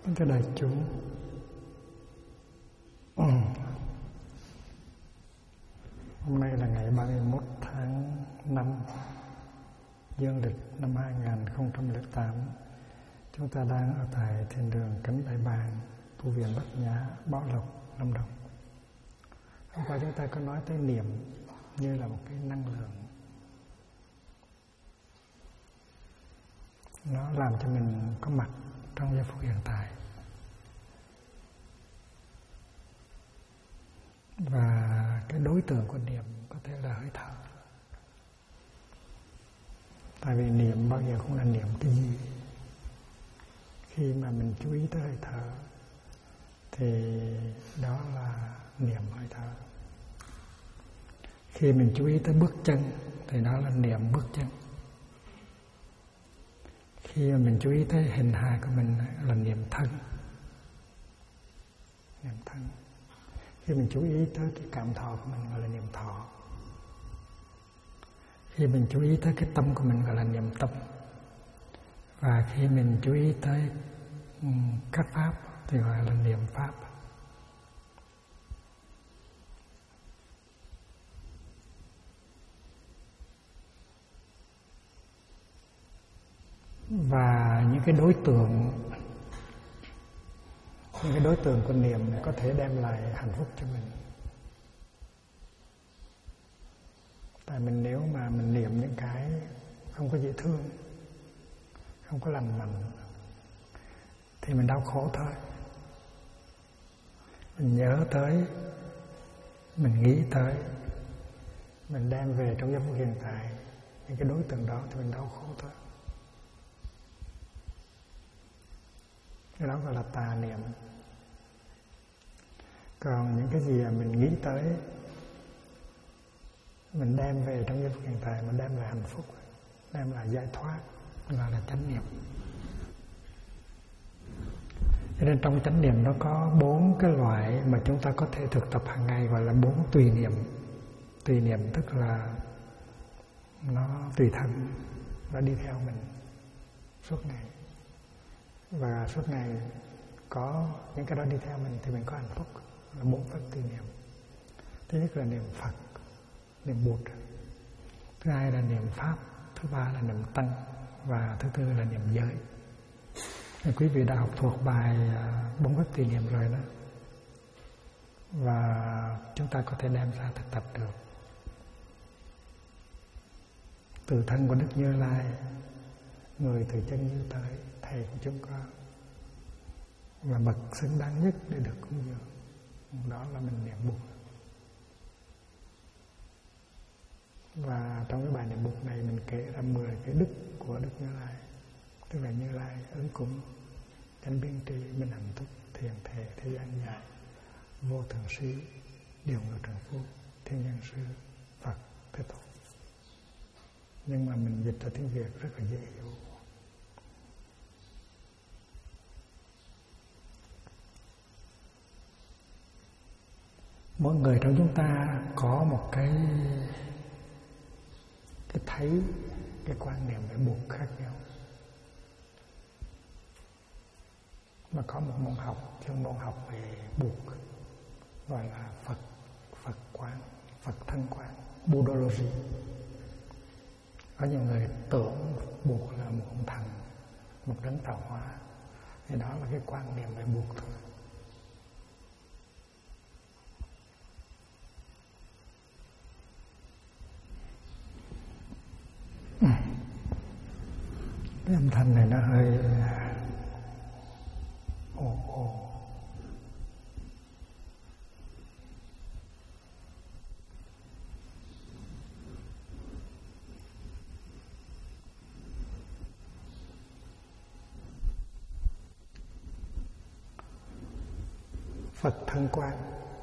Thưa đại chúng, hôm nay là ngày 31 tháng 5 dương lịch năm 2008. Chúng ta đang ở tại thiền đường Cánh Đại Bàng, tu viện Bát Nhã, Bảo Lộc, Lâm Đồng. Hôm qua chúng ta có nói tới niệm như là một cái năng lượng, nó làm cho mình có mặt trong giây phút hiện tại. Và cái đối tượng của niệm có thể là hơi thở. Tại vì niệm bao giờ cũng là niệm cái gì. Khi mà mình chú ý tới hơi thở thì đó là niệm hơi thở. Khi mình chú ý tới bước chân thì đó là niệm bước chân. Khi mà mình chú ý tới hình hài của mình là niệm thân. Niệm thân. Khi mình chú ý tới cái cảm thọ của mình gọi là niệm thọ. Khi mình chú ý tới cái tâm của mình gọi là niệm tâm. Và khi mình chú ý tới các pháp thì gọi là niệm pháp. Và những cái đối tượng của niệm có thể đem lại hạnh phúc cho mình. Tại mình nếu mà mình niệm những cái không có dễ thương, không có lành mạnh thì mình đau khổ thôi. Mình nhớ tới, mình nghĩ tới, mình đem về trong giây phút hiện tại những cái đối tượng đó thì mình đau khổ thôi. Cái đó gọi là tà niệm. Còn những cái gì mà mình nghĩ tới, mình đem về trong giây phút hiện tại, mình đem lại hạnh phúc, đem lại giải thoát, gọi là chánh niệm. Cho nên trong chánh niệm nó có 4 cái loại mà chúng ta có thể thực tập hàng ngày, gọi là 4 tùy niệm. Tùy niệm tức là nó tùy thân, nó đi theo mình suốt ngày. Và suốt ngày có những cái đó đi theo mình thì mình có hạnh phúc. Là 4 pháp tùy niệm. Thứ nhất là niệm Phật, niệm Bụt. Thứ hai là niệm Pháp. Thứ ba là niệm Tăng. Và thứ tư là niệm giới. Thì quý vị đã học thuộc bài 4 pháp tùy niệm rồi đó. Và chúng ta có thể đem ra thực tập được. Từ thân của Đức Như Lai, người từ chân như tới, thầy của chúng con, và bậc xứng đáng nhất để được cúng dường, đó là mình niệm Bụt. Và trong cái bài niệm Bụt này mình kể ra 10 cái đức của Đức Như Lai. Tức là Như Lai ứng cúng, chánh biên tri, minh hạnh túc, thiền thề, thế gian dài, vô thường sĩ, điều ngự trần phu, thiên nhân sư, Phật, Thế Tôn. Nhưng mà mình dịch ra tiếng Việt rất là dễ hiểu. Mỗi người trong chúng ta có một cái thấy, cái quan niệm về Bụt khác nhau. Mà có một môn học, chuyên môn học về Bụt, gọi là Phật quán, Phật thân quán, Buddhology. Có nhiều người tưởng Bụt là một ông thần, một đấng tạo hóa. Thì đó là cái quan niệm về Bụt thôi. Cái âm thanh này nó hơi ồ. Phật thân quan.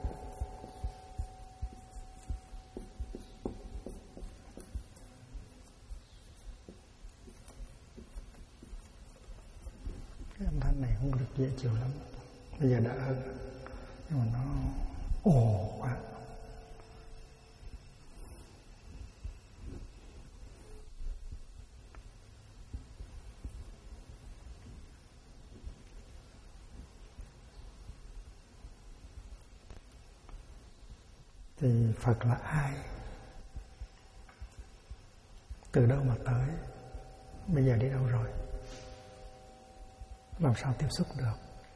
Cái âm thanh này không được dễ chịu lắm. Bây giờ đã hơn, nhưng mà nó ồ quá. Thì Phật là ai? Từ đâu mà tới? Bây giờ đi đâu rồi? Làm sao tiếp xúc được?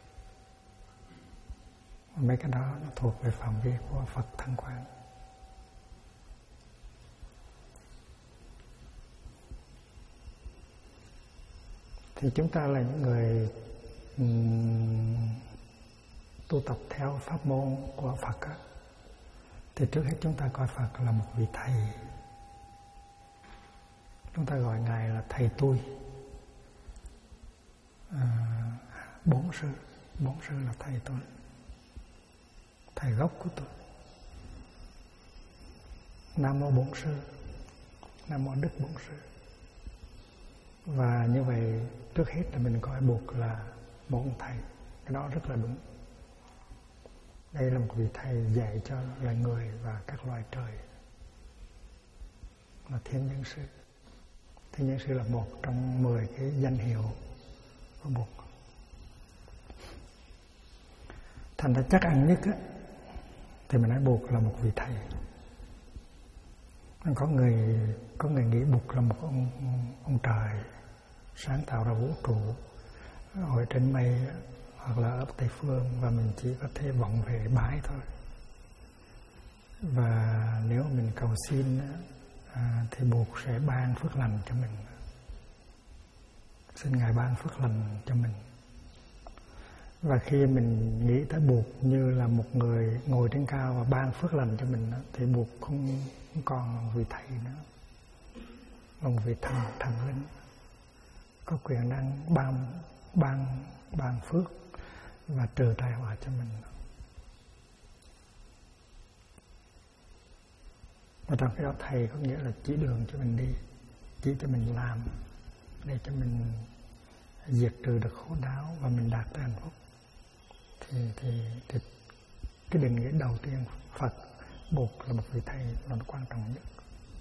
Mấy cái đó nó thuộc về phạm vi của Phật Thân Quán. Thì chúng ta là những người tu tập theo pháp môn của Phật á, thì trước hết chúng ta coi Phật là một vị thầy. Chúng ta gọi Ngài là thầy tôi. Bổn sư là thầy tôi, thầy gốc của tôi. Nam mô Bổn Sư, Nam mô Đức Bổn Sư. Và như vậy trước hết là mình coi buộc là một ông thầy. Cái đó rất là đúng. Đây là một vị thầy dạy cho loài người và các loài trời, là Thiên Nhân Sư. Thiên Nhân Sư là một trong 10 cái danh hiệu của Bụt. Thành ra chắc ăn nhất á, thì mình nói Bụt là một vị thầy. Có người nghĩ Bụt là một ông trời sáng tạo ra vũ trụ ở trên mây hoặc là ở Tây Phương, và mình chỉ có thể vọng về bái thôi. Và nếu mình cầu xin thì Bụt sẽ ban phước lành cho mình. Xin Ngài ban phước lành cho mình. Và khi mình nghĩ tới Bụt như là một người ngồi trên cao và ban phước lành cho mình, thì Bụt không còn là một vị thầy nữa, là một vị thần linh có quyền năng ban phước và trừ tai họa cho mình. Và trong cái đó thầy có nghĩa là chỉ đường cho mình đi, chỉ cho mình làm để cho mình diệt trừ được khổ đau và mình đạt tới hạnh phúc. Thì cái định nghĩa đầu tiên Phật, Bụt là một vị thầy là nó quan trọng nhất.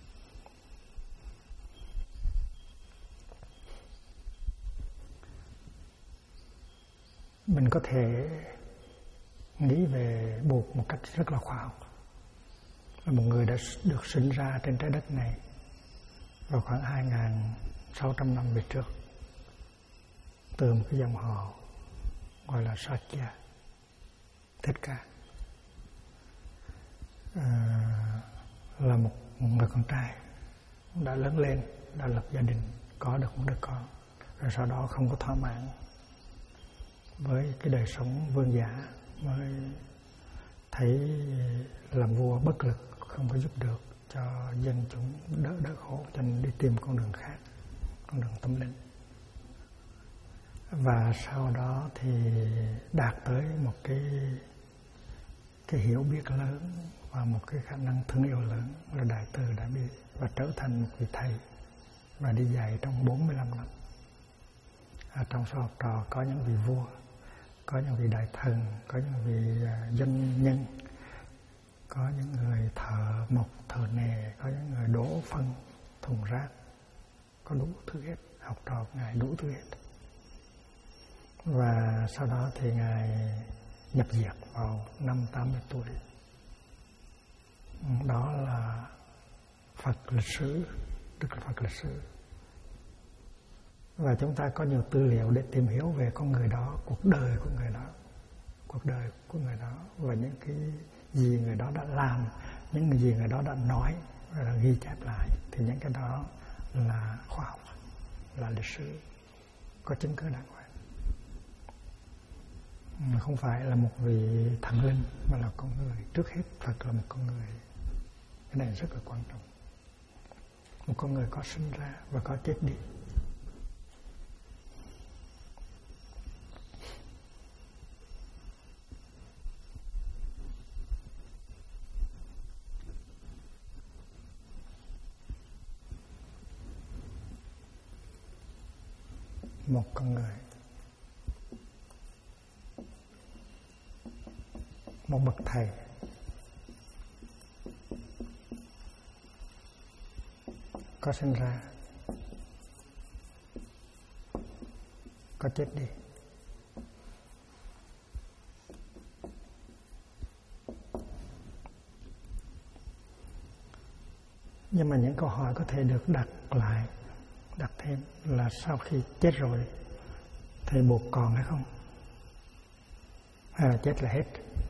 Mình có thể nghĩ về Bụt một cách rất là khoa học. Là một người đã được sinh ra trên trái đất này vào khoảng 2.600 năm về trước, từ một cái dòng họ gọi là Sakya, Thích Ca. Là một người con trai đã lớn lên, đã lập gia đình, có được một đứa con, rồi sau đó không có thỏa mãn với cái đời sống vương giả, mới thấy làm vua bất lực, không có giúp được cho dân chúng đỡ khổ, cho nên đi tìm con đường khác, con đường tâm linh. Và sau đó thì đạt tới một cái hiểu biết lớn và một cái khả năng thương yêu lớn, là đại từ đại bi, và trở thành một vị thầy và đi dạy trong 45 năm. Trong số học trò có những vị vua, có những vị đại thần, có những vị doanh nhân, có những người thợ mộc, thợ nề, có những người đổ phân thùng rác, có đủ thứ hết. Học trò của Ngài đủ thứ hết. Và sau đó thì Ngài nhập diệt vào năm 80 tuổi. Đó là Phật lịch sử, tức là Phật lịch sử. Và chúng ta có nhiều tư liệu để tìm hiểu về con người đó, cuộc đời của người đó, và những cái gì người đó đã làm, những gì người đó đã nói và là ghi chép lại. Thì những cái đó là khoa học, là lịch sử, có chứng cứ đàng hoàng. Không phải là một vị thần linh, mà là con người. Trước hết Phật là một con người. Cái này rất là quan trọng. Một con người có sinh ra và có chết đi. Một con người, một bậc thầy, có sinh ra, có chết đi. Nhưng mà những câu hỏi có thể được đặt lại, đặt thêm là sau khi chết rồi thầy buộc còn hay không, hay là chết là hết.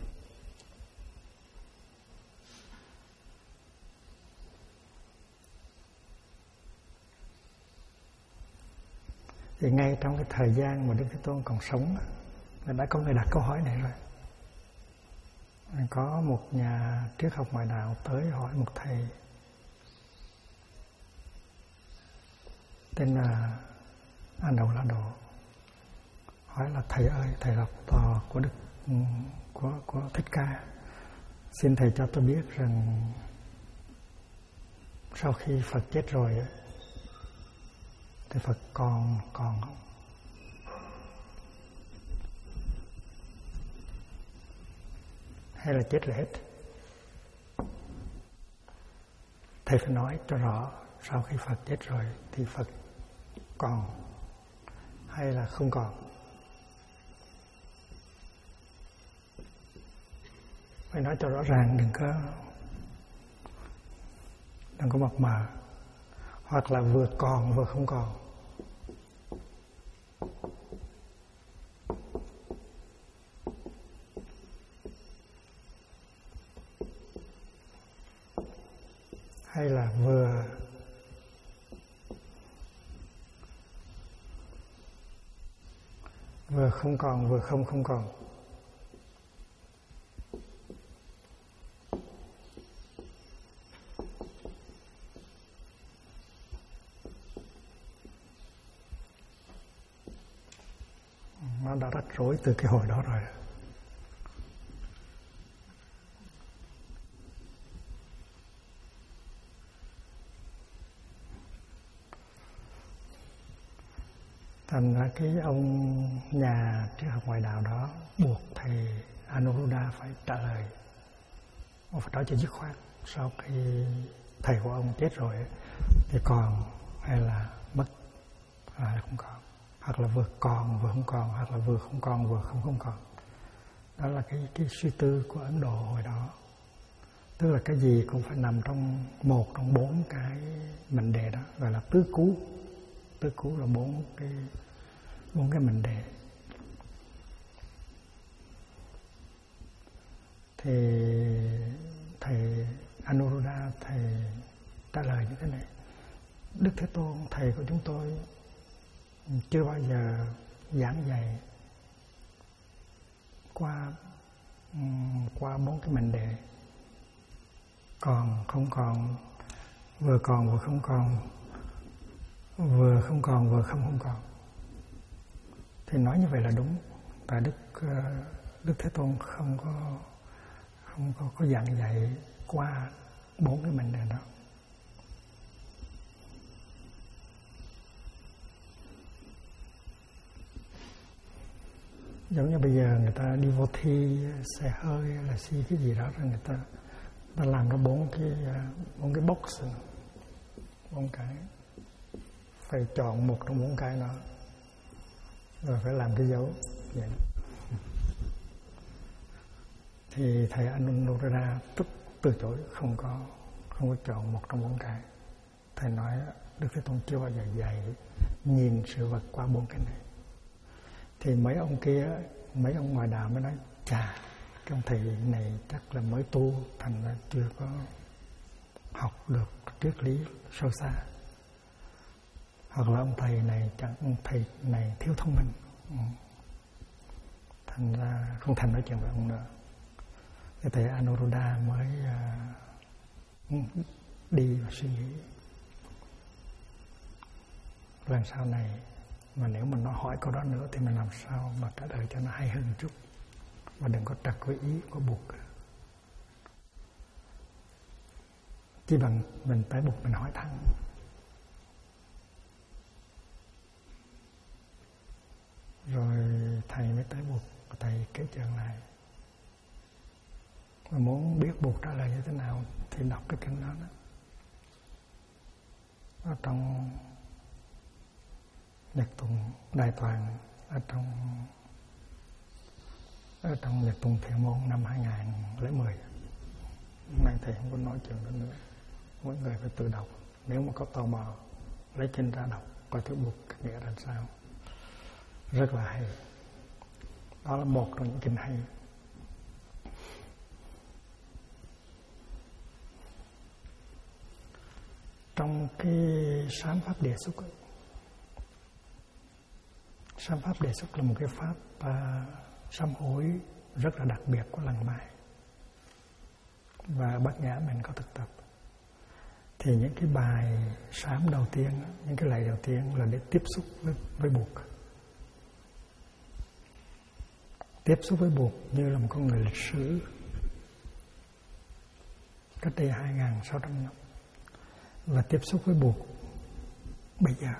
Thì ngay trong cái thời gian mà Đức Thế Tôn còn sống đã có người đặt câu hỏi này rồi. Có một nhà triết học ngoại đạo tới hỏi một thầy tên là A Đầu La Độ, hỏi là thầy ơi, thầy là tò của Đức của Thích Ca, xin thầy cho tôi biết rằng sau khi Phật chết rồi thì Phật còn không, hay là chết là hết. Thầy phải nói cho rõ sau khi Phật chết rồi thì Phật còn hay là không còn. Phải nói cho rõ ràng, đừng có mập mờ, hoặc là vừa còn vừa không còn. Hay là vừa không còn, vừa không còn. Nó đã rắc rối từ cái hồi đó rồi. Thành ra cái ông nhà triết học ngoại đạo đó buộc thầy Anuruddha phải trả lời, ông phải nói cho dứt khoát sau khi thầy của ông chết rồi thì còn hay là mất, hay là không còn, hoặc là vừa còn vừa không còn, hoặc là vừa không còn vừa không còn. Đó là cái suy tư của Ấn Độ hồi đó. Tức là cái gì cũng phải nằm trong một trong bốn cái mệnh đề đó, gọi là tứ cú. Tứ cú là bốn cái mệnh đề. Thì thầy Anuruddha thầy trả lời như thế này: Đức Thế Tôn, thầy của chúng tôi chưa bao giờ giảng dạy qua bốn cái mệnh đề còn không còn, vừa còn vừa không còn, vừa không còn vừa không còn. Thì nói như vậy là đúng. Và Đức Thế Tôn không có giảng dạy qua bốn cái mệnh đề đó. Giống như bây giờ người ta đi vô thi xe hơi hay là thi cái gì đó, rồi người ta làm ra bốn cái box, bốn cái, phải chọn một trong bốn cái đó, rồi phải làm cái dấu vậy. Thì thầy Anuruddha tức từ chối, không có chọn một trong bốn cái. Thầy nói Đức Thế Tôn chưa bao giờ dạy nhìn sự vật qua bốn cái này. Thì mấy ông kia, mấy ông ngoại đạo mới nói: chà, cái ông thầy này chắc là mới tu, thành ra chưa có học được triết lý sâu xa, hoặc là ông thầy này thiếu thông minh, thành ra không thành nói chuyện với ông nữa. Cái thầy Anuruddha mới đi và suy nghĩ lần sau này mà nếu mà nó hỏi câu đó nữa thì mình làm sao mà trả lời cho nó hay hơn một chút, và đừng có trật với ý có buộc. Chỉ bằng mình phải buộc mình hỏi thẳng. Rồi thầy mới tới buộc, thầy kể chuyện lại. Mà muốn biết buộc trả lời như thế nào thì đọc cái kinh đó. Ở trong Nhật Tùng Đại Toàn, ở trong Nhật Tùng Thiện Môn năm 2010. Hôm nay thầy không có nói chuyện đó nữa. mỗi người phải tự đọc. Nếu mà có tò mò, lấy kinh ra đọc, coi thuyết Bụt cái nghĩa làm sao. Rất là hay. Đó là một trong những kinh hay. Trong cái sám pháp đề xúc ấy, sám pháp đề xúc là một cái pháp sám hối rất là đặc biệt của lăng Mái, và Bát Nhã mình có thực tập. Thì những cái bài sám đầu tiên, những cái lạy đầu tiên là để tiếp xúc với Bụt. Tiếp xúc với Bụt như là một con người lịch sử cách đây 2.600 năm, và tiếp xúc với Bụt bây giờ.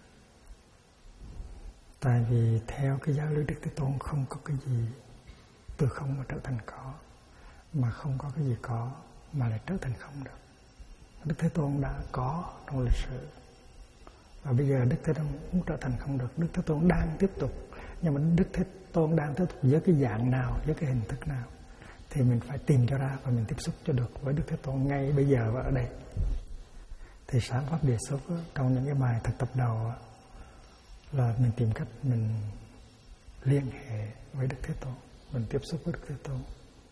Tại vì theo cái giáo lý Đức Thế Tôn không có cái gì từ không mà trở thành có, mà không có cái gì có mà lại trở thành không được. Đức Thế Tôn đã có trong lịch sử, và bây giờ Đức Thế Tôn muốn trở thành không được. Đức Thế Tôn đang tiếp tục, nhưng mà Đức Thế Tôn đang tiếp tục với cái dạng nào, với cái hình thức nào, thì mình phải tìm cho ra và mình tiếp xúc cho được với Đức Thế Tôn ngay bây giờ và ở đây. Thì sám pháp đề xúc trong những cái bài thực tập đầu là mình tìm cách mình liên hệ với Đức Thế Tôn, mình tiếp xúc với Đức Thế Tôn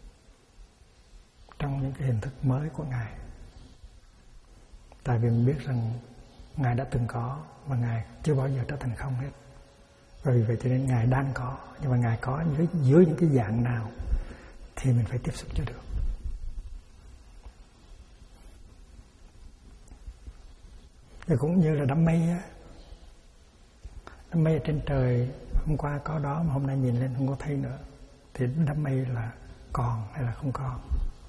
trong những cái hình thức mới của Ngài. Tại vì mình biết rằng Ngài đã từng có và Ngài chưa bao giờ trở thành không hết. Và vì vậy cho nên Ngài đang có, nhưng mà Ngài có dưới những cái dạng nào thì mình phải tiếp xúc cho được. Và cũng như là đám mây á, đám mây ở trên trời hôm qua có đó mà hôm nay nhìn lên không có thấy nữa, thì đám mây là còn hay là không còn.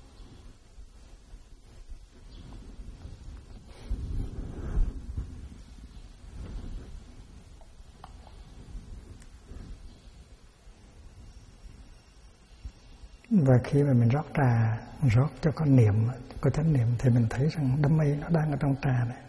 Và khi mà mình rót trà, rót cho con niệm, có chánh niệm, thì mình thấy rằng đám mây nó đang ở trong trà này.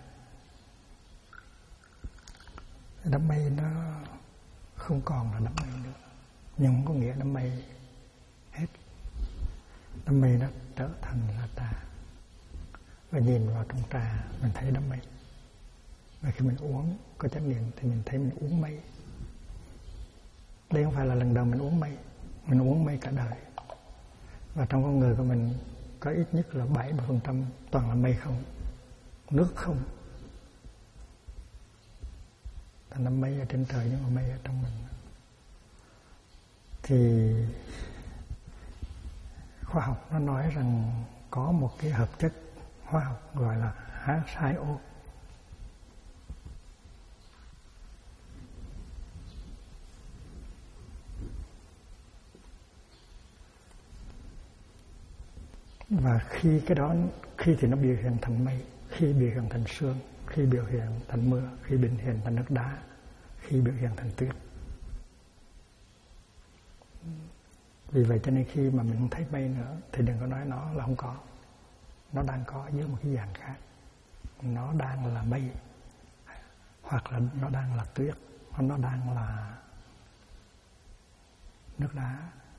Đám mây nó không còn là đám mây nữa, nhưng không có nghĩa đám mây hết. Đám mây nó trở thành là trà, và nhìn vào trong trà mình thấy đám mây. Và khi mình uống có chánh niệm thì mình thấy mình uống mây. Đây không phải là lần đầu mình uống mây, mình uống mây cả đời. Và trong con người của mình có ít nhất là 70% toàn là mây không, nước không. Thành ra mây ở trên trời nhưng mà mây ở trong mình. Thì khoa học nó nói rằng có một cái hợp chất hóa học gọi là H2O. Và khi cái đó, khi thì nó biểu hiện thành mây, khi biểu hiện thành sương, khi biểu hiện thành mưa, khi biểu hiện thành nước đá, khi biểu hiện thành tuyết. Vì vậy cho nên khi mà mình không thấy mây nữa thì đừng có nói nó là không có. Nó đang có dưới một cái dạng khác. Nó đang là mây, hoặc là nó đang là tuyết, hoặc nó đang là nước đá.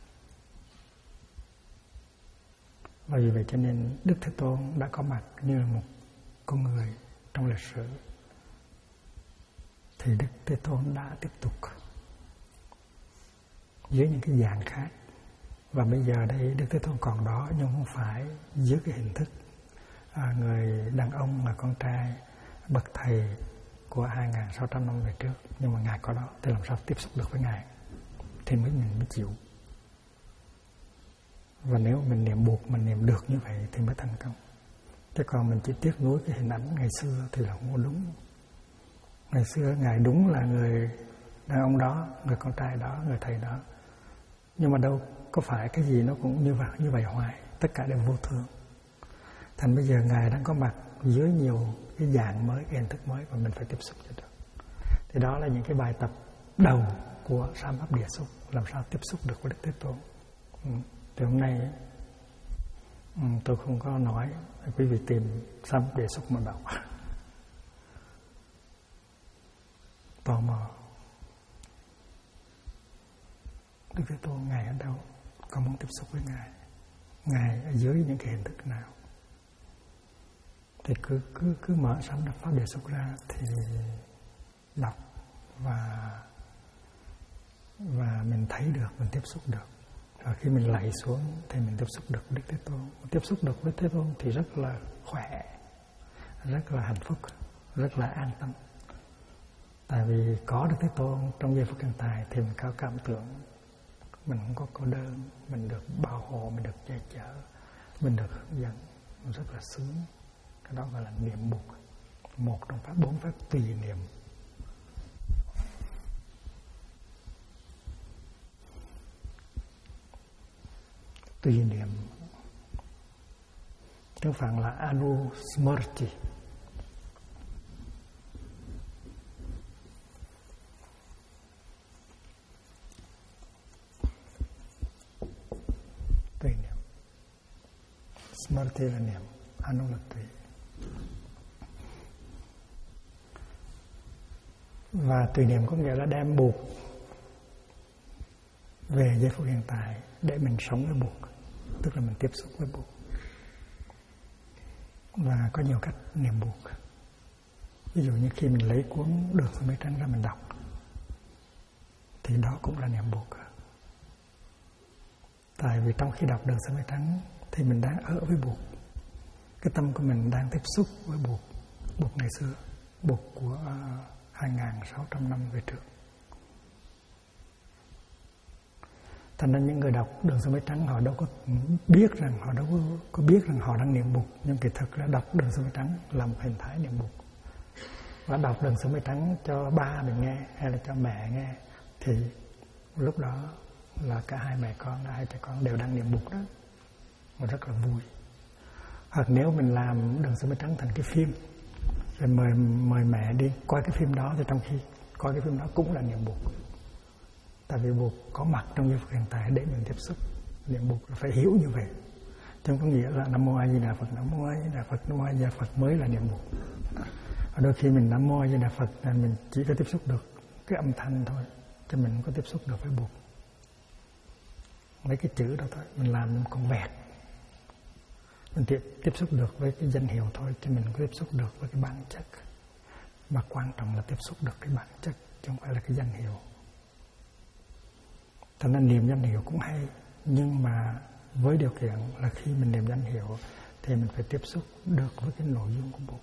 Và vì vậy cho nên Đức Thế Tôn đã có mặt như là một con người trong lịch sử. Thì Đức Thế Tôn đã tiếp tục dưới những cái dạng khác. Và bây giờ đây Đức Thế Tôn còn đó, nhưng không phải dưới cái hình thức người đàn ông là con trai bậc thầy của 2.600 năm về trước. Nhưng mà Ngài có đó, thì làm sao tiếp xúc được với Ngài thì mình mới chịu. Và nếu mình niệm Bụt, mình niệm được như vậy thì mới thành công. Chứ còn mình chỉ tiếc nuối cái hình ảnh ngày xưa thì là không có đúng. Ngày xưa Ngài đúng là người đàn ông đó, người con trai đó, người thầy đó. Nhưng mà đâu có phải cái gì nó cũng như vậy hoài. Tất cả đều vô thường. Thành bây giờ Ngài đang có mặt dưới nhiều cái dạng mới, cái hình thức mới, và mình phải tiếp xúc cho được. Thì đó là những cái bài tập đầu của sám pháp địa xúc, làm sao tiếp xúc được với Đức Thế Tôn. Thì hôm nay tôi không có nói, quý vị tìm sám pháp địa xúc mà đọc. Tò mò Đức Thế Tôn Ngài ở đâu, con muốn tiếp xúc với Ngài. Ngài ở dưới những cái hình thức nào. Thì cứ mở sám pháp đề xúc ra thì đọc và mình thấy được, mình tiếp xúc được. Và khi mình lạy xuống thì mình tiếp xúc được với Đức Thế Tôn. Tiếp xúc được với Thế Tôn thì rất là khỏe, rất là hạnh phúc, rất là an tâm. Tại vì có Đức Thế Tôn trong giây phút hiện tại thì mình có cảm tưởng mình không có cô đơn, mình được bảo hộ, mình được che chở, mình được hướng dẫn, mình rất là sướng. Cái đó gọi là niệm Bụt, một trong bốn pháp tùy niệm. Tùy niệm tiếng Phạn là Anusmrti. Tùy niệm. Smrti là niệm, Anu là tùy. Và tùy niệm có nghĩa là đem Bụt về giây phút hiện tại để mình sống với Bụt, tức là mình tiếp xúc với Bụt. Và có nhiều cách niệm Bụt. Ví dụ như khi mình lấy cuốn Đường Xuống Mây Trắng ra mình đọc thì đó cũng là niệm Bụt. Tại vì trong khi đọc Đường Xuống Mây Trắng thì mình đang ở với Bụt. Cái tâm của mình đang tiếp xúc với Bụt, Bụt ngày xưa, Bụt của 2.600 năm về trước. Thành ra những người đọc Đường Xuống Mây Trắng họ đâu có biết rằng, họ đâu có biết rằng họ đang niệm Bụt. Nhưng kỳ thực là đọc Đường Xuống Mây Trắng là một hình thái niệm Bụt. Và đọc Đường Xuống Mây Trắng cho ba mình nghe hay là cho mẹ nghe thì lúc đó là cả hai mẹ con, hai cha con đều đang niệm Bụt đó. Và rất là vui. Hoặc nếu mình làm Đường Xuống Mây Trắng thành cái phim rồi mời mẹ đi coi cái phim đó, thì trong khi coi cái phim đó cũng là niệm Bụt. Tại vì Bụt có mặt trong giây phút hiện tại để mình tiếp xúc. Niệm Bụt là phải hiểu như vậy. Chứ không có nghĩa là Nam Mô A Di Đà Phật, Nam Mô A Di Đà Phật, Nam Mô A Di Đà Phật mới là niệm Bụt. Và đôi khi mình Nam Mô A Di Đà Phật là mình chỉ có tiếp xúc được cái âm thanh thôi, chứ mình không có tiếp xúc được với Bụt. Mấy cái chữ đó thôi, mình làm một con vẹt. Mình tiếp xúc được với cái danh hiệu thôi, chứ mình không tiếp xúc được với cái bản chất. Mà quan trọng là tiếp xúc được cái bản chất, chứ không phải là cái danh hiệu. Cho nên niệm danh hiệu cũng hay, nhưng mà với điều kiện là khi mình niệm danh hiệu thì mình phải tiếp xúc được với cái nội dung của Bụt.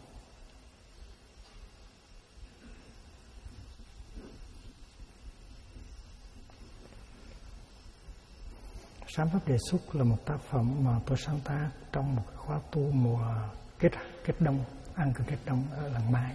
Sám Pháp Đề Xúc là một tác phẩm mà tôi sáng tác trong một khóa tu mùa kết đông, ăn cơm kết đông ở làng Mai.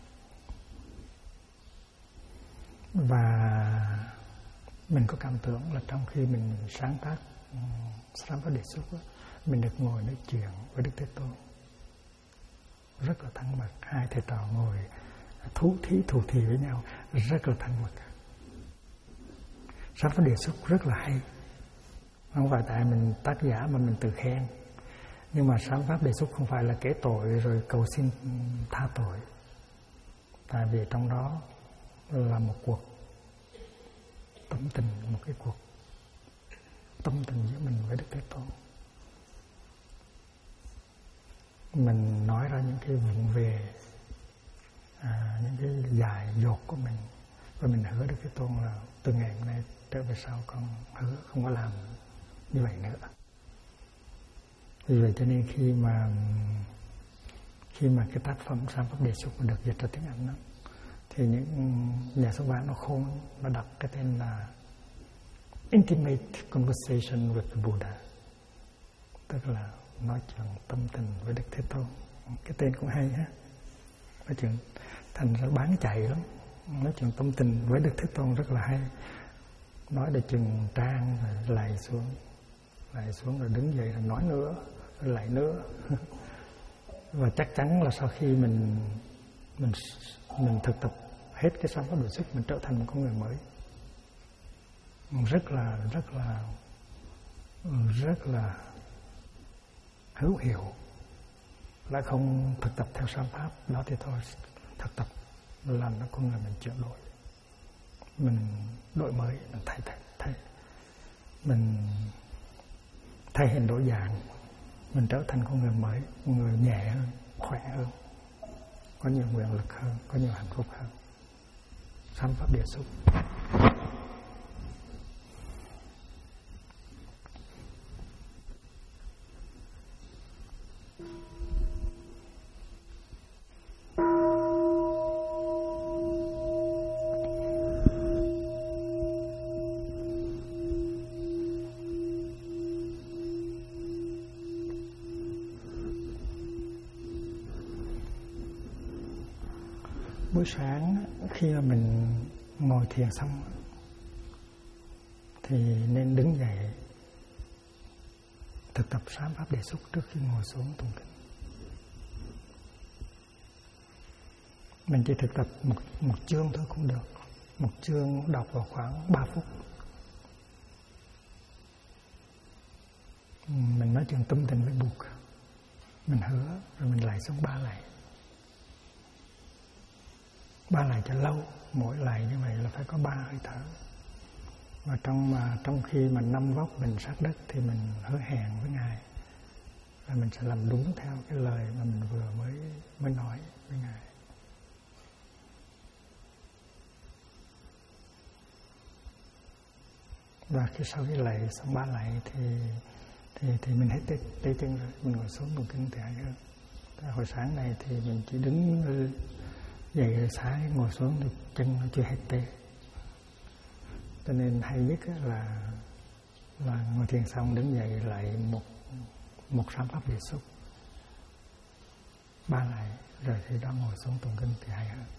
Và mình có cảm tưởng là trong khi mình sáng tác Sám Pháp Đề Xúc, mình được ngồi nói chuyện với Đức Thế Tôn rất là thân mật. Hai thầy trò ngồi thủ thỉ với nhau rất là thân mật. Sám Pháp Đề Xúc rất là hay. Không phải tại mình tác giả mà mình tự khen. Nhưng mà Sám Pháp Đề Xúc không phải là kể tội rồi cầu xin tha tội. Tại vì trong đó là một cuộc tâm tình, một cái cuộc tâm tình giữa mình với Đức Thế Tôn. Mình nói ra những cái vụng về, những cái dại dột của mình. Và mình hứa Đức Thế Tôn là từ ngày hôm nay trở về sau con hứa không có làm như vậy nữa. Vì vậy cho nên khi mà cái tác phẩm Sám Pháp Đề Xúc được dịch ra tiếng Anh đó, thì những nhà xuất bản nó khôn, nó đặt cái tên là Intimate Conversation with the Buddha, tức là nói chuyện tâm tình với Đức Thế Tôn. Cái tên cũng hay ha, nói chuyện thành ra bán chạy lắm. Nói chuyện tâm tình với Đức Thế Tôn rất là hay. Nói để chừng trang rồi lạy xuống rồi đứng dậy rồi nói nữa, rồi lại nữa. Và chắc chắn là sau khi mình thực tập hết cái Sám Pháp Đề Xúc, mình trở thành một con người mới, rất là hữu hiệu. Lại không thực tập theo Sám Pháp đó thì thôi, thực tập làm cho con người mình chuyển đổi, mình đổi mới, mình thay mình thay hình đổi dạng, mình trở thành con người mới, con người nhẹ hơn, khỏe hơn, có nhiều quyền lực hơn, có nhiều hạnh phúc hơn. Sám pháp địa xúc. Buổi sáng khi mà mình ngồi thiền xong thì nên đứng dậy thực tập sám pháp đề xúc trước khi ngồi xuống tụng kinh. Mình chỉ thực tập một chương thôi cũng được. Một chương đọc vào khoảng 3 phút. Mình nói chuyện tâm tình với Bụt, mình hứa rồi mình lại xuống 3 lại. 3 lại cho lâu, mỗi lại như vậy là phải có 3 hơi thở. Và trong khi mà 5 vóc mình sát đất thì mình hứa hẹn với Ngài là mình sẽ làm đúng theo cái lời mà mình vừa mới nói với Ngài. Và khi sau khi lạy xong 3 lạy thì mình hết tê chân rồi, mình ngồi xuống tụng kinh thì hay hơn. Hồi sáng này thì mình chỉ đứng dậy rồi sáng ngồi xuống thì chân nó chưa hết tê. Cho nên hay nhất là ngồi thiền xong đứng dậy lại một sám pháp đề xúc 3 lại, rồi thì đó ngồi xuống tụng kinh thì hay hơn.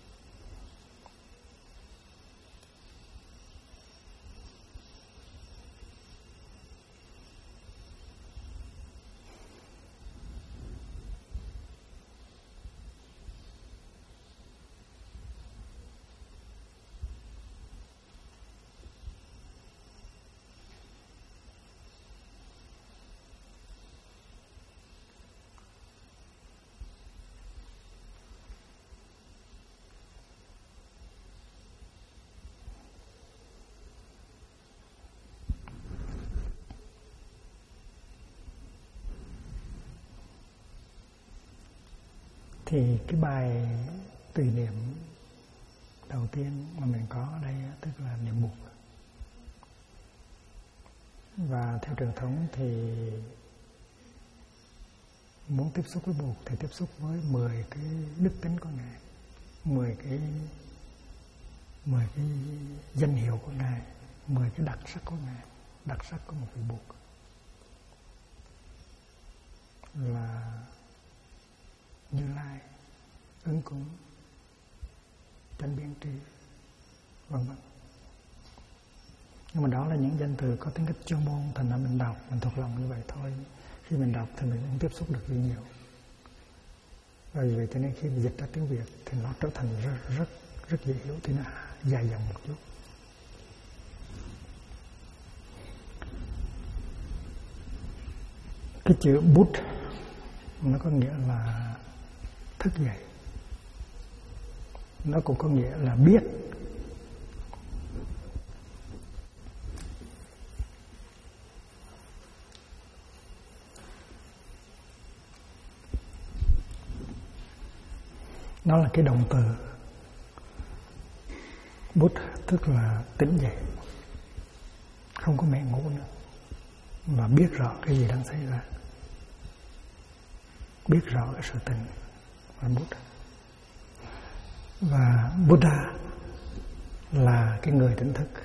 Thì cái bài tùy niệm đầu tiên mà mình có ở đây tức là niệm Bụt. Và theo truyền thống thì muốn tiếp xúc với Bụt thì tiếp xúc với 10 cái đức tính của Ngài, 10 cái danh hiệu của Ngài, 10 cái đặc sắc của Ngài, đặc sắc của một vị Bụt là Như Lai, Ứng Cúng, Chánh Biến Tri, vân vân. Nhưng mà đó là những danh từ có tính cách chuyên môn, thành ra mình đọc mình thuộc lòng như vậy thôi. Khi mình đọc thì mình không tiếp xúc được gì nhiều. Và vì vậy cho nên khi mình dịch ra tiếng Việt thì nó trở thành rất dễ hiểu, thì nó dài dòng một chút. Cái chữ Bút nó có nghĩa là thức dậy, nó cũng có nghĩa là biết. Nó là cái động từ Bút, tức là tỉnh dậy, không có mẹ ngủ nữa, mà biết rõ cái gì đang xảy ra, biết rõ cái sự tình là Bút. Và Buddha là cái người tỉnh thức.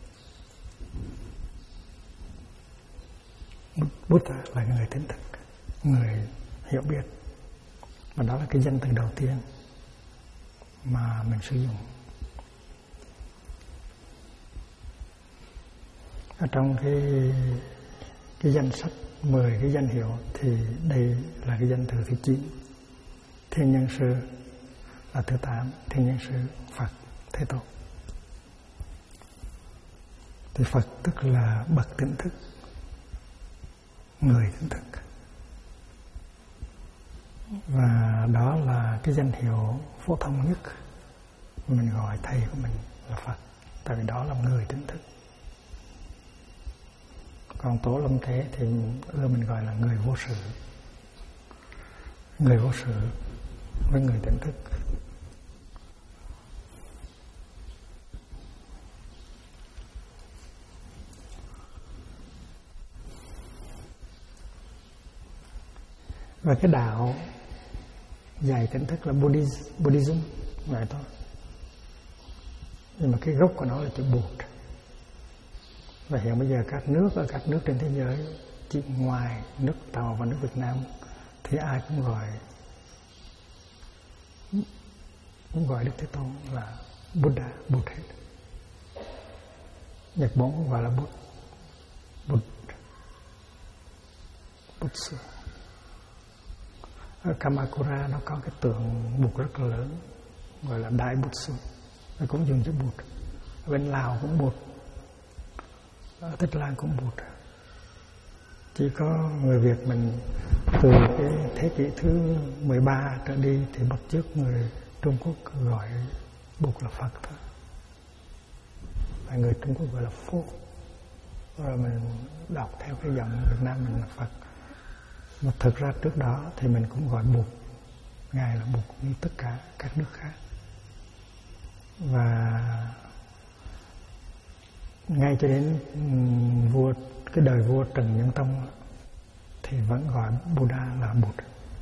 Buddha là cái người tỉnh thức, người hiểu biết. Và đó là cái danh từ đầu tiên mà mình sử dụng. Ở trong cái danh sách 10 cái danh hiệu thì đây là cái danh từ thứ 9. Thiên Nhân Sư là thứ 8, Thiên Nhân Sư Phật Thế Tôn. Thì Phật tức là bậc tỉnh thức, người tỉnh thức. Và đó là cái danh hiệu phổ thông nhất mình gọi thầy của mình là Phật, tại vì đó là người tỉnh thức. Còn Tổ Lâm Thế thì mình gọi là người vô sự. người vô sự với người tỉnh thức. Và cái đạo dạy tỉnh thức là Buddhism vậy thôi. Nhưng mà cái gốc của nó là chữ Bụt. Và hiện bây giờ các nước trên thế giới, chỉ ngoài nước Tàu và nước Việt Nam, thì ai cũng gọi Đức Thế Tôn là Buddha, Bụt hết. Nhật Bản cũng gọi là Bụt xưa. Ở Kamakura nó có cái tượng Bụt rất là lớn, gọi là Đại Bụt Sư, nó cũng dùng chữ Bụt. Ở bên Lào cũng Bụt, ở Tích Lan cũng Bụt. Chỉ có người Việt mình từ cái thế kỷ thứ 13 trở đi thì bắt chước người Trung Quốc gọi Bụt là Phật thôi. Và người Trung Quốc gọi là Phốt. Rồi mình đọc theo cái dòng Việt Nam mình là Phật. Mà thực ra trước đó thì mình cũng gọi Bụt, Ngài là Bụt như tất cả các nước khác. Và ngay cho đến cái đời vua Trần Nhân Tông thì vẫn gọi Buddha là Bụt.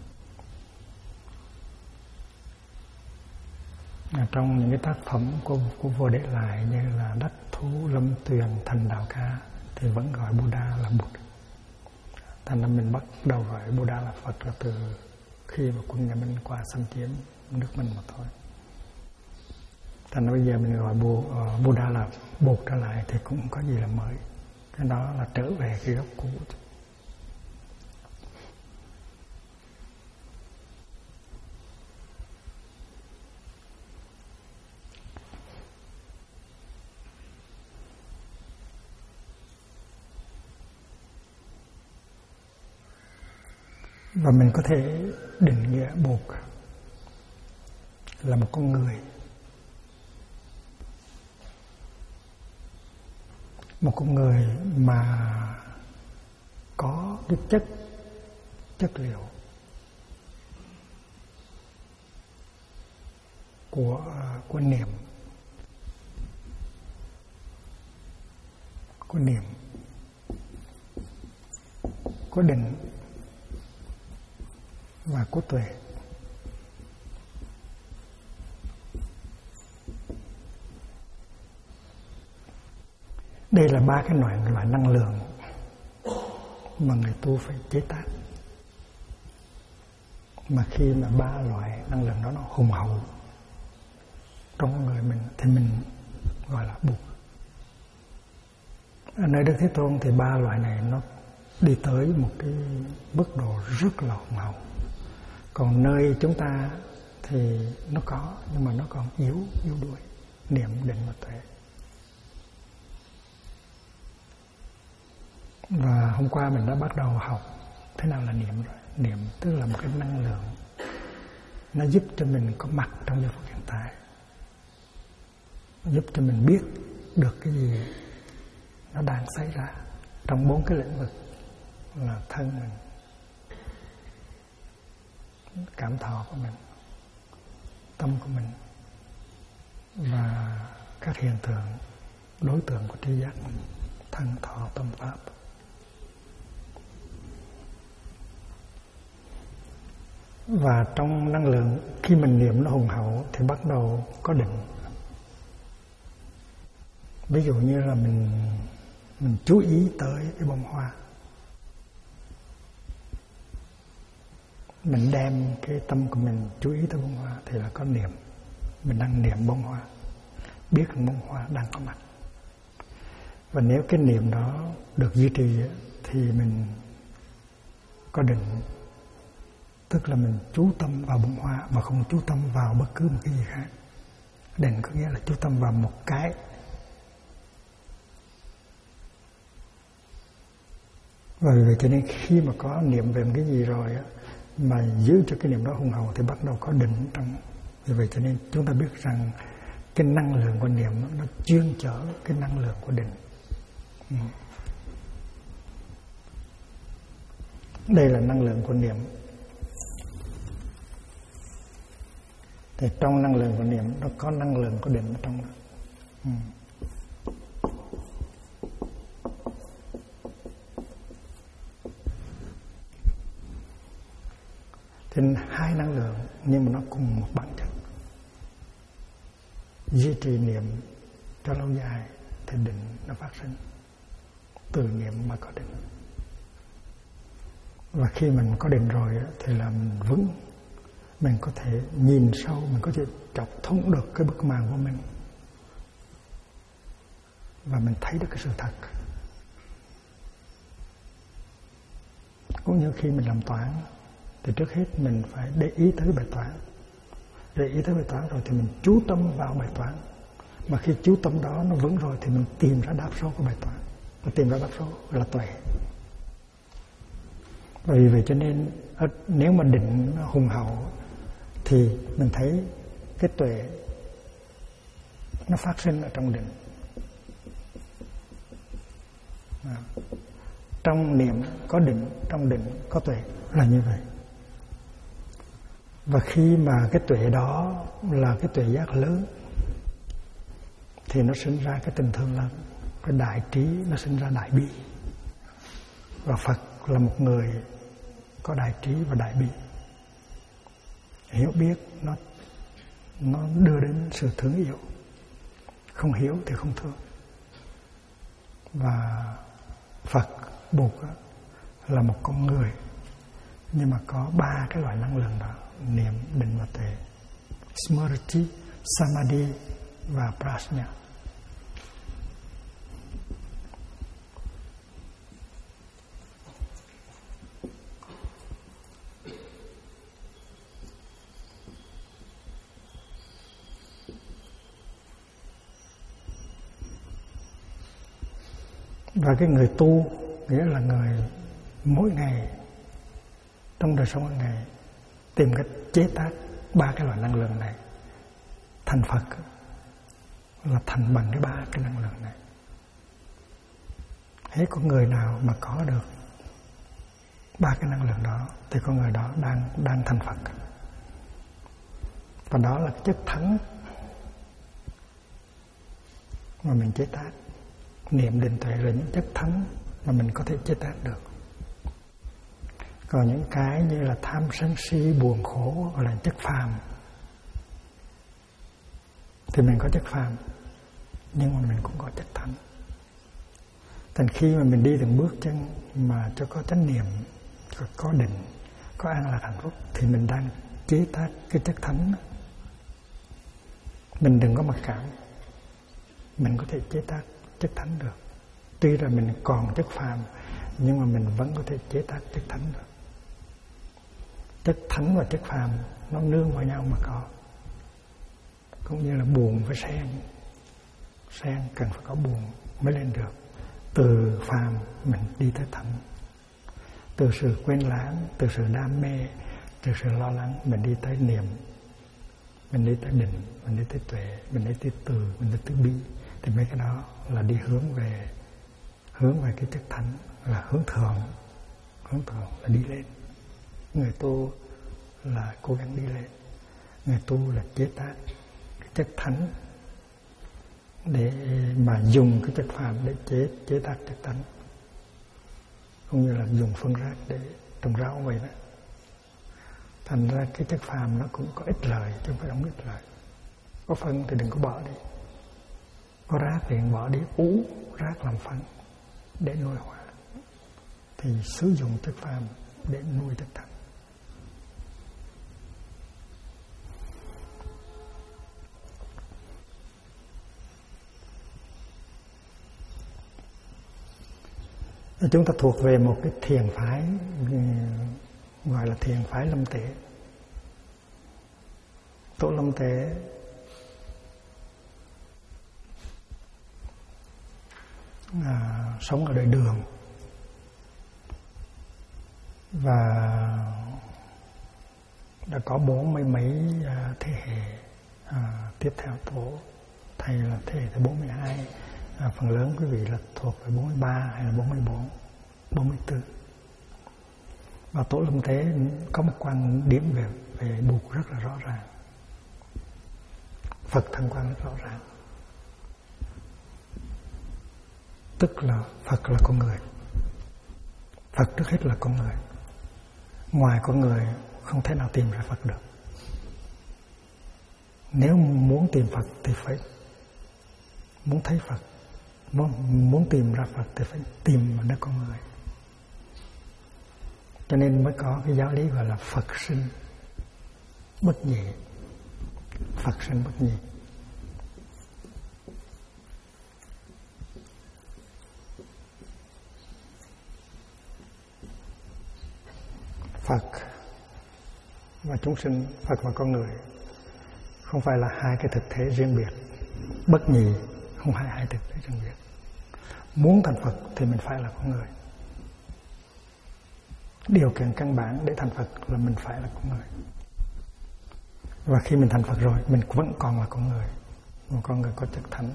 Trong những cái tác phẩm của vua để lại như là Đắc Thú, Lâm Tuyền, Thành Đạo Ca thì vẫn gọi Buddha là Bụt. Thành ra mình bắt đầu gọi Buddha là Phật là từ khi mà quân nhà Minh qua xâm chiếm nước mình mà thôi. Thành ra bây giờ mình gọi Buddha là Bụt trở lại thì cũng không có gì là mới. Cái đó là trở về cái gốc cũ. Và mình có thể định nghĩa Bụt là một con người. Một con người mà có cái chất liệu của niệm, của định và của tuệ. Đây là ba cái loại năng lượng mà người tu phải chế tác. Mà khi mà ba loại năng lượng đó nó hùng hậu trong con người mình thì mình gọi là Bụt. Ở nơi Đức Thế Tôn thì ba loại này nó đi tới một cái mức độ rất là hùng hậu. Còn nơi chúng ta thì nó có, nhưng mà nó còn yếu đuối, niệm, định và tuệ. Và hôm qua mình đã bắt đầu học thế nào là niệm rồi. Niệm tức là một cái năng lượng, nó giúp cho mình có mặt trong giây phút hiện tại, giúp cho mình biết được cái gì nó đang xảy ra trong 4 cái lĩnh vực là thân mình, cảm thọ của mình, tâm của mình và các hiện tượng đối tượng của tri giác mình, thân, thọ, tâm, pháp. Và trong năng lượng khi mình niệm nó hùng hậu thì bắt đầu có định. Ví dụ như là mình chú ý tới cái bông hoa, mình đem cái tâm của mình chú ý tới bông hoa thì là có niệm. Mình đang niệm bông hoa, biết rằng bông hoa đang có mặt. Và nếu cái niệm đó được duy trì thì mình có định. Tức là mình chú tâm vào bông hoa mà không chú tâm vào bất cứ một cái gì khác. Định có nghĩa là chú tâm vào một cái. Và vì vậy cho nên khi mà có niệm về một cái gì rồi á, mà giữ cho cái niệm đó hùng hậu thì bắt đầu có định trong. Vì vậy cho nên chúng ta biết rằng cái năng lượng của niệm nó chuyên chở cái năng lượng của định. Đây là năng lượng của niệm. Thì trong năng lượng của niệm nó có năng lượng của định ở trong đó. Thì hai năng lượng nhưng mà nó cùng một bản chất. Duy trì niệm cho lâu dài thì định nó phát sinh. Từ niệm mà có định. Và khi mình có định rồi thì là mình vững. Mình có thể nhìn sâu, mình có thể chọc thông được cái bức màn của mình. Và mình thấy được cái sự thật. Cũng như khi mình làm toán thì trước hết mình phải để ý tới bài toán. Để ý tới bài toán rồi thì mình chú tâm vào bài toán. Mà khi chú tâm đó nó vững rồi thì mình tìm ra đáp số của bài toán. Và tìm ra đáp số là tuệ. Vì vậy cho nên nếu mà định hùng hậu thì mình thấy cái tuệ nó phát sinh ở trong định. Trong niệm có định, trong định có tuệ, là như vậy. Và khi mà cái tuệ đó là cái tuệ giác lớn thì nó sinh ra cái tình thương lớn. Cái đại trí nó sinh ra đại bi. Và Phật là một người có đại trí và đại bi. Hiểu biết nó đưa đến sự thương yêu. Không hiểu thì không thương. Và Phật, Bụt là một con người, nhưng mà có ba cái loại năng lượng đó: niệm, định và tuệ. Smriti, Samadhi và Prajna. Và cái người tu nghĩa là người mỗi ngày trong đời sống hàng ngày tìm cách chế tác ba cái loại năng lượng này. Thành Phật là thành bằng cái ba cái năng lượng này. Hết có người nào mà có được ba cái năng lượng đó thì con người đó đang thành Phật. Và đó là cái chất thắng mà mình chế tác. Niệm, định, tuệ là những chất thắng mà mình có thể chế tác được. Còn những cái như là tham sân si, buồn khổ là chất phàm thì mình có chất phàm, nhưng mà mình cũng có chất thánh. Thành khi mà mình đi từng bước chân mà cho có chánh niệm, có định, có an lạc hạnh phúc thì mình đang chế tác cái chất thánh. Mình đừng có mặc cảm, mình có thể chế tác chất thánh được. Tuy là mình còn chất phàm nhưng mà mình vẫn có thể chế tác chất thánh được. Chất thánh và chất phàm nó nương vào nhau mà có. Cũng như là buồn với sen. Sen cần phải có buồn mới lên được. Từ phàm mình đi tới thánh. Từ sự quên lãng, từ sự đam mê, từ sự lo lắng mình đi tới niệm, mình đi tới định, mình đi tới tuệ, mình đi tới từ, mình đi tới bi. Thì mấy cái đó là đi hướng về cái chất thánh, là hướng thượng là đi lên. Người tu là cố gắng đi lên, người tu là chế tác cái chất thánh để mà dùng cái chất phàm để chế tác chất thánh, cũng như là dùng phân rác để trồng rau vậy đó. Thành ra cái chất phàm nó cũng có ích lợi chứ không phải không ích lợi. Có phân thì đừng có bỏ đi, có rác thì bỏ đi, ú rác làm phân để nuôi hóa. Thì sử dụng chất phàm để nuôi chất thánh. Chúng ta thuộc về một cái thiền phái gọi là thiền phái Lâm Tế. Tổ Lâm Tế sống ở đời Đường và đã có 40 mấy thế hệ tiếp theo tổ. Thầy là thế hệ thứ 42, phần lớn quý vị là thuộc về 43 hay là 44, 44. Và tổ Lâm Tế có một quan điểm về Bụt rất là rõ ràng. Phật thân quan rất rõ ràng. Tức là Phật là con người. Phật trước hết là con người. Ngoài con người không thể nào tìm ra Phật được. Nếu muốn tìm Phật thì phải muốn thấy Phật, muốn tìm ra Phật thì phải tìm vào nơi con người. Cho nên mới có cái giáo lý gọi là Phật sinh bất nhị. Phật sinh bất nhị. Phật và chúng sinh, Phật và con người không phải là hai cái thực thể riêng biệt. Bất nhị, không phải hai thực thể riêng biệt. Muốn thành Phật thì mình phải là con người. Điều kiện căn bản để thành Phật là mình phải là con người. Và khi mình thành Phật rồi, mình vẫn còn là con người. Một con người có chất thánh.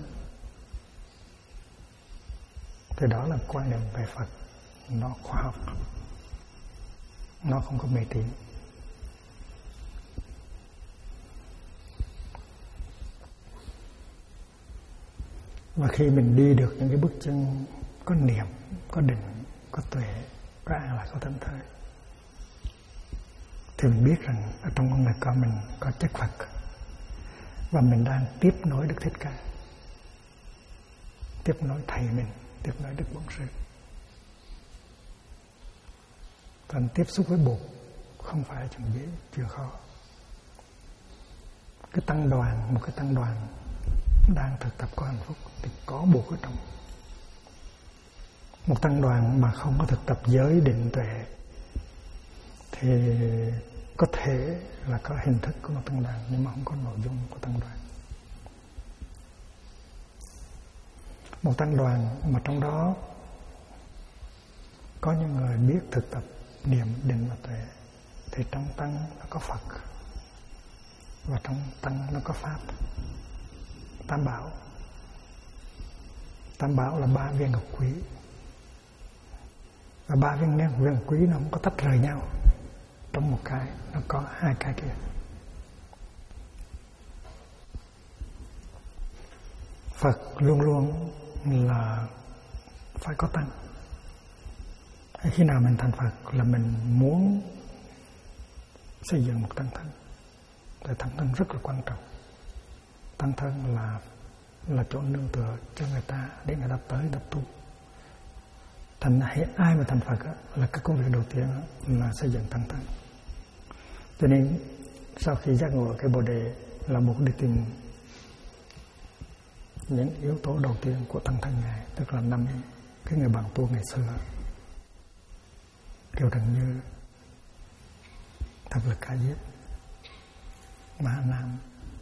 Thì đó là quan niệm về Phật. Nó khoa học. Nó không có mê tín. Và khi mình đi được những cái bước chân có niệm, có định, có tuệ, có an lạc, có thảnh thơi, thì mình biết rằng ở trong con người của mình có chất Phật. Và mình đang tiếp nối Đức Thích Ca, tiếp nối Thầy mình, tiếp nối Đức Bổn Sư. Còn tiếp xúc với Bụt không phải là chuyện dễ, chưa khó. Cái tăng đoàn, một cái tăng đoàn đang thực tập có hạnh phúc thì có Bụt ở trong. Một tăng đoàn mà không có thực tập giới định tuệ thì có thể là có hình thức của một tăng đoàn nhưng mà không có nội dung của tăng đoàn. Một tăng đoàn mà trong đó có những người biết thực tập niệm định và tuệ thì trong tăng nó có Phật và trong tăng nó có Pháp. Tam bảo. Tam bảo là 3 viên ngọc quý. Và 3 viên ngọc quý nó không có tách rời nhau. Trong một cái nó có 2 cái kia. Phật luôn luôn là phải có tăng. Khi nào mình thành Phật là mình muốn xây dựng một tăng thân. Tại tăng thân rất là quan trọng. Tăng thân là chỗ nương tựa cho người ta để người ta tới đập tu. Thành ai mà thành Phật là cái công việc đầu tiên là xây dựng tăng thân. Cho nên sau khi giác ngộ cái Bồ Đề là Bụt đi tìm những yếu tố đầu tiên của tăng thân Ngài, tức là 5 cái người bạn tu ngày xưa. Kiều Trần Như, Thập Lực Ca Diếp, Ma Nam.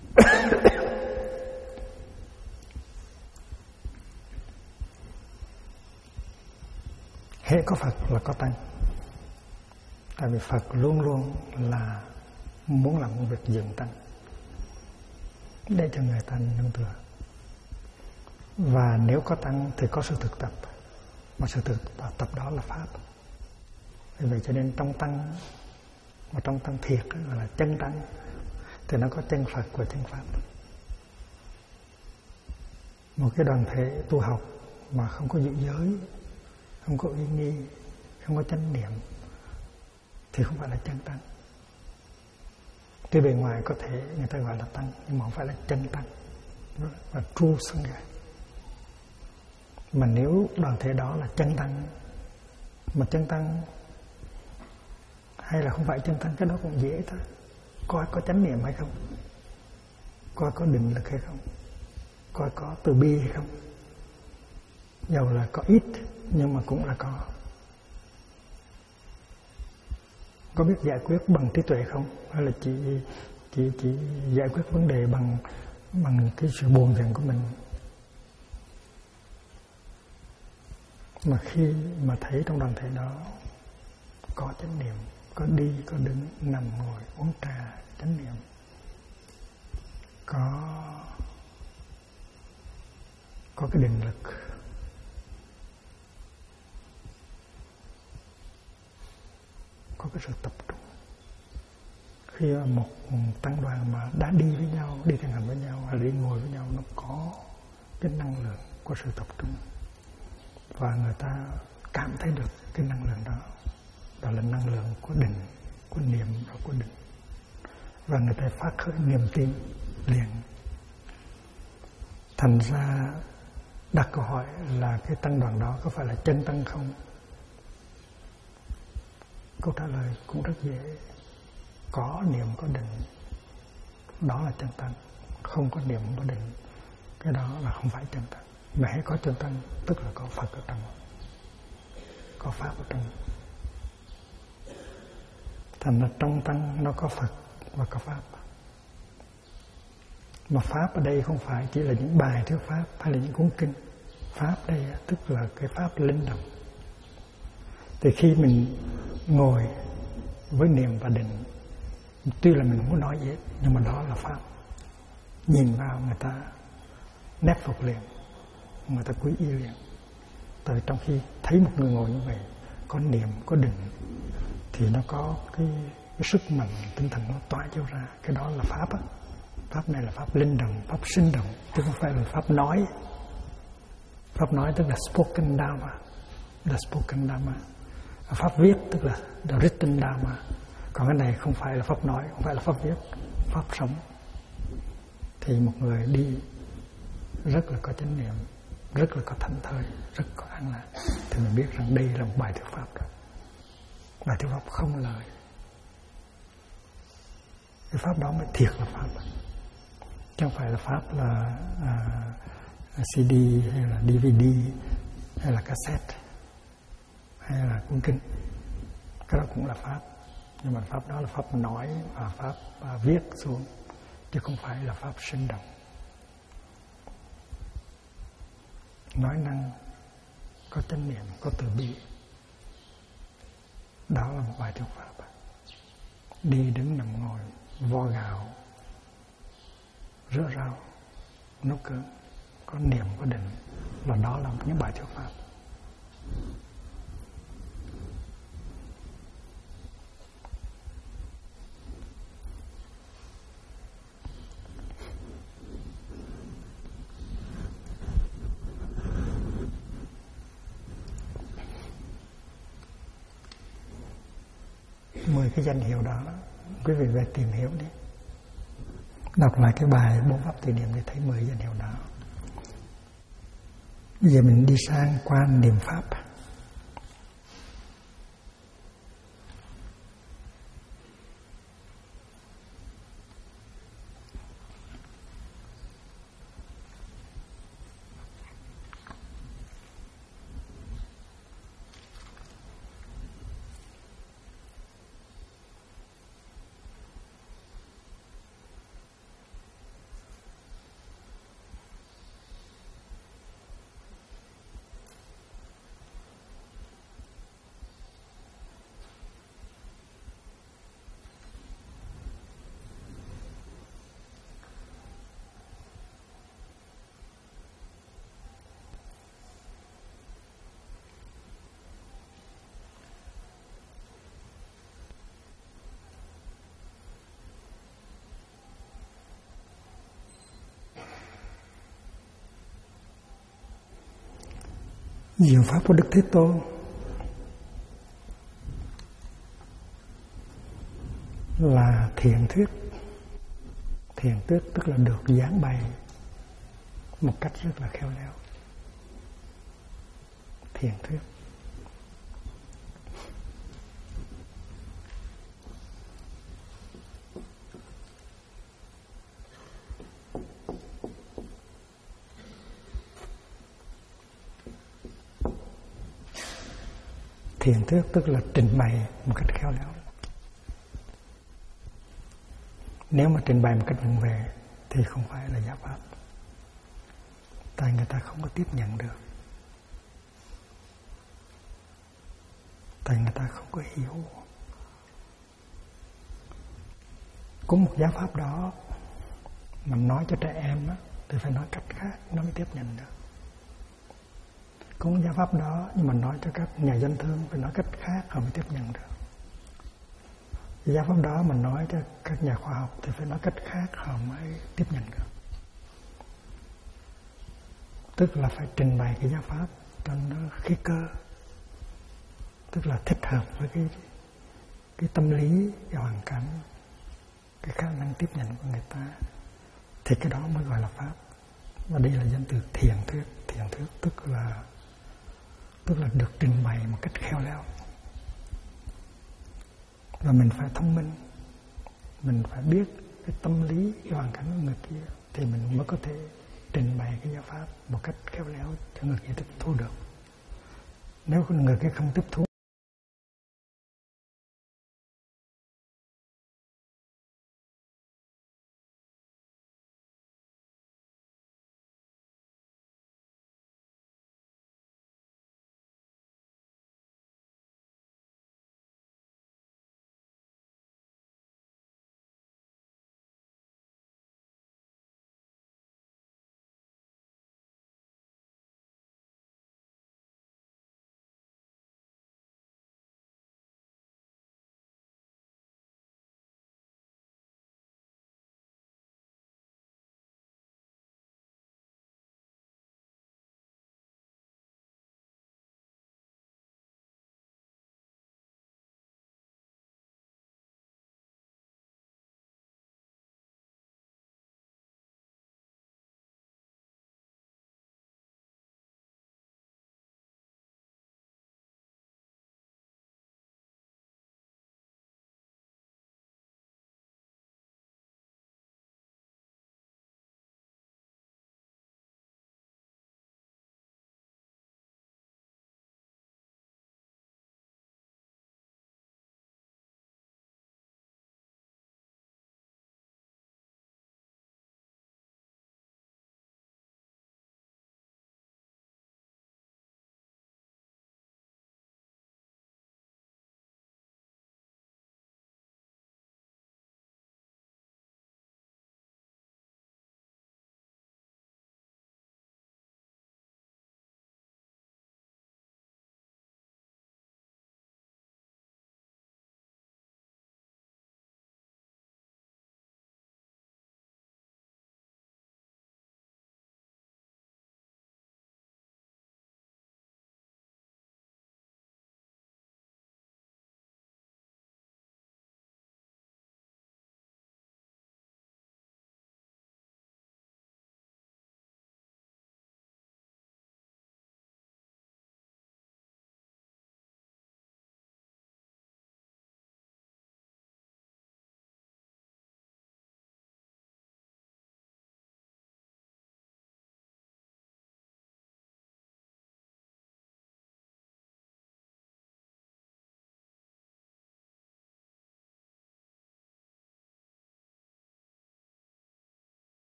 Hễ có Phật là có tăng. Tại vì Phật luôn luôn là muốn làm một việc dựng tăng để cho người ta nương tựa. Và nếu có tăng thì có sự thực tập. Mà sự thực tập đó là Pháp. Vì vậy cho nên trong tăng, mà trong tăng thiệt là chân tăng, thì nó có chân Phật và chân Pháp. Một cái đoàn thể tu học mà không có giữ giới, không có uy nghi, không có chánh niệm thì không phải là chân tăng. Tuy bề ngoài có thể người ta gọi là tăng nhưng mà không phải là chân tăng và true sangha. Mà nếu đoàn thể đó là chân tăng, mà chân tăng hay là không phải chân tăng, cái đó cũng dễ thôi. Coi có chánh niệm hay không, coi có định lực hay không, coi có từ bi hay không. Dầu là có ít nhưng mà cũng là có. Có biết giải quyết bằng trí tuệ không, hay là chỉ giải quyết vấn đề bằng cái sự buồn giận của mình. Mà khi mà thấy trong đoàn thể đó có chánh niệm, có đi, có đứng, nằm, ngồi, uống trà, chánh niệm, có cái định lực, có cái sự tập trung, khi một tăng đoàn mà đã đi với nhau, đi thiền hành với nhau hay đi ngồi với nhau, nó có cái năng lượng của sự tập trung, và người ta cảm thấy được cái năng lượng đó. Đó là năng lượng của định, của niệm và của định, và người ta phát khởi niềm tin liền. Thành ra đặt câu hỏi là cái tăng đoàn đó có phải là chân tăng không? Câu trả lời cũng rất dễ. Có niệm có định, đó là chân tăng. Không có niệm có định, cái đó là không phải chân tăng. Mà hãy có chân tăng tức là có Phật ở trong, có Pháp ở trong. Thành ra trong tăng nó có Phật và có Pháp. Mà Pháp ở đây không phải chỉ là những bài thuyết Pháp hay là những cuốn kinh. Pháp đây tức là cái Pháp linh động. Thì khi mình ngồi với niệm và định, tuy là mình không có nói gì hết, nhưng mà đó là Pháp. Nhìn vào người ta nép phục liền, người ta quý y liền. Tại vì trong khi thấy một người ngồi như vậy, có niệm, có định, thì nó có cái sức mạnh tinh thần nó tỏa chiếu ra. Cái đó là Pháp á. Pháp này là Pháp linh động, Pháp sinh động, chứ không phải là Pháp nói. Pháp nói tức là spoken Dharma, là spoken Dharma. Pháp viết tức là the written Dharma. Còn cái này không phải là Pháp nói, không phải là Pháp viết, Pháp sống. Thì một người đi rất là có chánh niệm, rất là có thảnh thơi, rất có an lạc, thì mình biết rằng đây là một bài thuyết Pháp rồi. Bài thuyết Pháp không lời. Cái Pháp đó mới thiệt là Pháp. Chứ không phải là Pháp là CD hay là DVD hay là cassette hay là cuốn kinh. Cái đó cũng là Pháp. Nhưng mà Pháp đó là Pháp nói và Pháp viết xuống, chứ không phải là Pháp sinh động. Nói năng, có chánh niệm, có từ bi. Đó là một bài thuyết Pháp. Đi đứng nằm ngồi, vo gạo, rửa rau, nấu cơm, có niệm, có định, và đó là những bài thuyết Pháp. Cái danh hiệu đó quý vị về tìm hiểu đi, đọc lại cái bài 4 Pháp Tùy Niệm để thấy 10 danh hiệu đó. Bây giờ mình đi sang quan niệm Pháp. Diệu pháp của Đức Thế Tôn là thiện thuyết. Thiện thuyết tức là được giảng bày một cách rất là khéo léo. Thiện thuyết. Thiện thuyết tức là trình bày một cách khéo léo. Nếu mà trình bày một cách vụng về thì không phải là giáo pháp. Tại người ta không có tiếp nhận được. Tại người ta không có hiểu. Có một giáo pháp đó mà nói cho trẻ em á, thì phải nói cách khác nó mới tiếp nhận được. Có một giáo pháp đó nhưng mà nói cho các nhà doanh thương phải nói cách khác họ mới tiếp nhận được. Cái giáo pháp đó mình nói cho các nhà khoa học thì phải nói cách khác họ mới tiếp nhận được. Tức là phải trình bày cái giáo pháp cho nó khí cơ, tức là thích hợp với cái tâm lý, cái hoàn cảnh, cái khả năng tiếp nhận của người ta, thì cái đó mới gọi là pháp. Và đây là danh từ thiền thuyết. Thiền thuyết tức là được trình bày một cách khéo léo. Và mình phải thông minh, mình phải biết cái tâm lý, cái hoàn cảnh của người kia, thì mình mới có thể trình bày cái giáo pháp một cách khéo léo cho người kia tiếp thu được. Nếu người kia không tiếp thu